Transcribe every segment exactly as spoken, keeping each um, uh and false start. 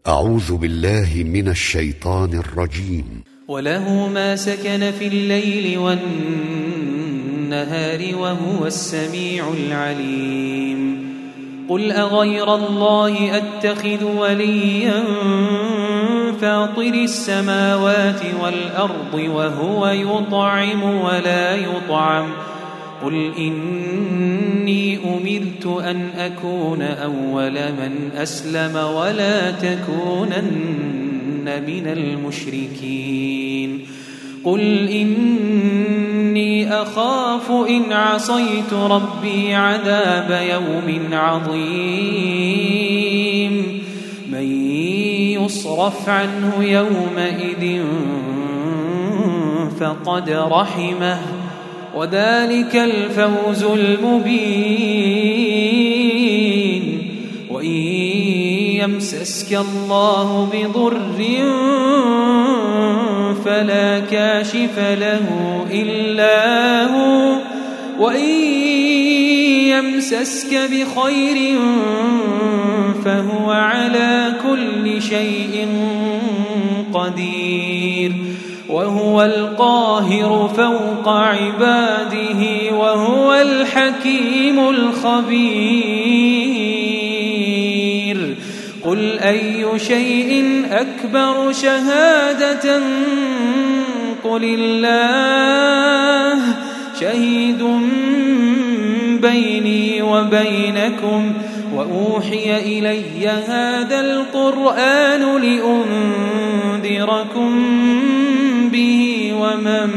أعوذ بالله من الشيطان الرجيم. وله ما سكن في الليل والنهار وهو السميع العليم. قل أغير الله أتخذ وليا فاطر السماوات والأرض وهو يطعم ولا يطعم قل إني أمرت أن أكون أول من أسلم ولا تكونن من المشركين. قل إني أخاف إن عصيت ربي عذاب يوم عظيم. من يصرف عنه يومئذ فقد رحمه وذلك الفوز المبين. وإن يمسسك الله بضر فلا كاشف له إلا هو وإن يمسسك بخير فهو على كل شيء قدير. وهو القاهر فوق عباده وهو الحكيم الخبير. قل أي شيء أكبر شهادة قل الله شهيد بيني وبينكم وأوحي إلي هذا القرآن لأنذركم به ومن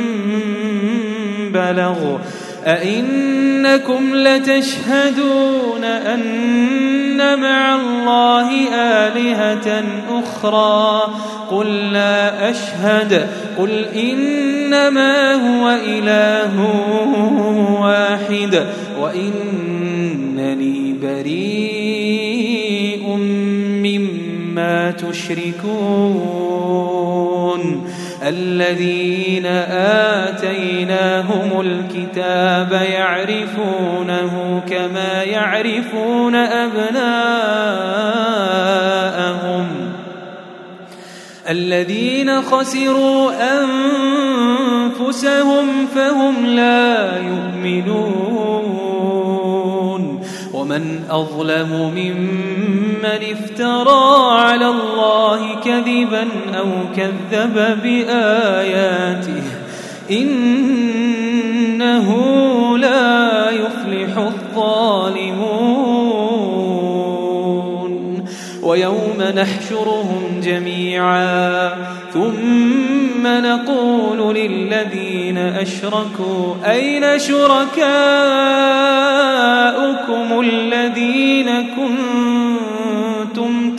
بلغ. أئنكم لتشهدون أن مع الله آلهة أخرى قل لا أشهد قل إنما هو إله واحد وإنني بريء مما تشركون. الذين آتيناهم الكتاب يعرفونه كما يعرفون أبناءهم. الذين خسروا أنفسهم فهم لا يؤمنون. ومن أظلم ممن افترى على الله كذبا أو كذب بآياته إنه لا يفلح الظالمون. ويوم نحشرهم جميعا ثم نقول للذين أشركوا أين شركاؤكم الذين كنتم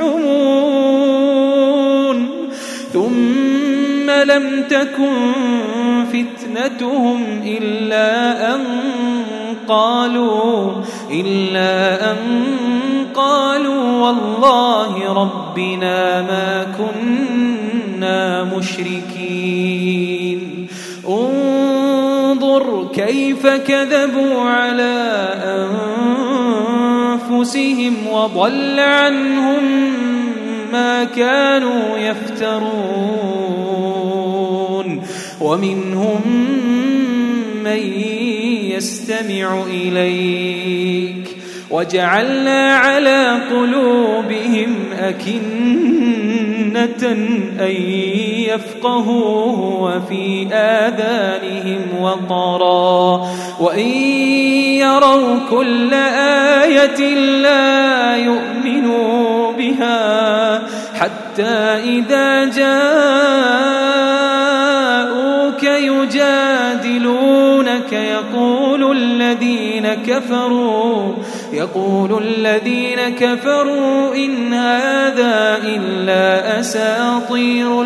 تزعمون ثم لم تكن فتنتهم إلا أن قالوا إلا أن قالوا والله ربنا ما كنا مشركين. انظر كيف كذبوا على أنفسهم وضل عنهم ما كانوا يفترون. ومنهم من يستمع إليك وجعلنا على قلوبهم أكنة أن يفقهوه وفي آذانهم وقرا وإن يروا كل آية لا يؤمنوا بها حتى إذا جاءوك يجادلونك يقول الذين كفروا يقول الذين كفروا إن هذا إلا أساطير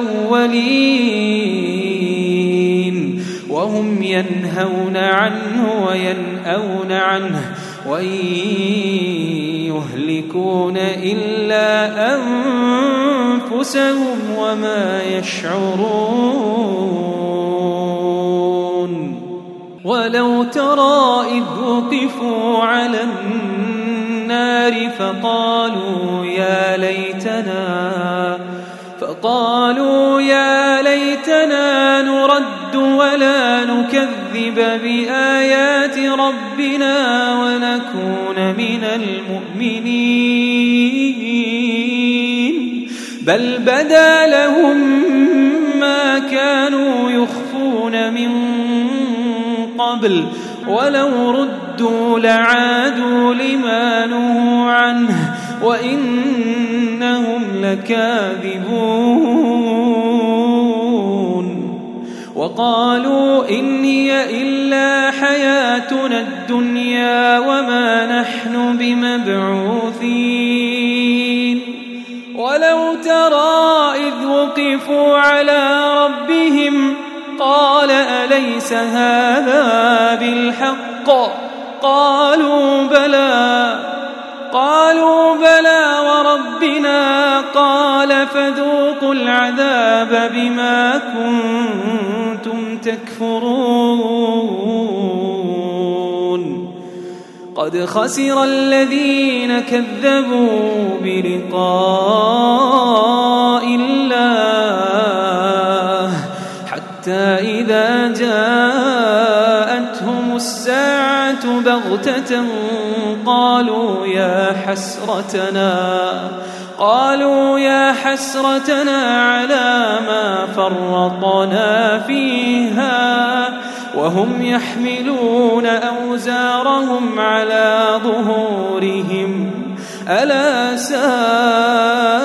الأولين وهم ينهون عنه وينأون عنه وإن يهلكون إلا أنفسهم وما يشعرون. ولو ترى إذ وقفوا على النار النار فقالوا يا ليتنا فقالوا يا ليتنا نرد ولا نكذب بآيات ربنا ونكون من المؤمنين بل بدا لهم ما كانوا يخفون من قبل ولو ردوا لعادوا لما نهوا عنه وإنهم لكاذبون وقالوا إن هي إلا حياتنا الدنيا وما نحن بمبعوثين ولو ترى إذ وقفوا على ربهم قال أليس هذا بالحق قالوا بلى قالوا بلى وربنا قال فذوقوا العذاب بما كنتم تكفرون قد خسر الذين كذبوا بلقاء الله حتى إذا جاءتهم الساعة بغتة قالوا يا حسرتنا قالوا يا حسرتنا على ما فرطنا فيها وهم يحملون أوزارهم على ظهورهم ألا ساء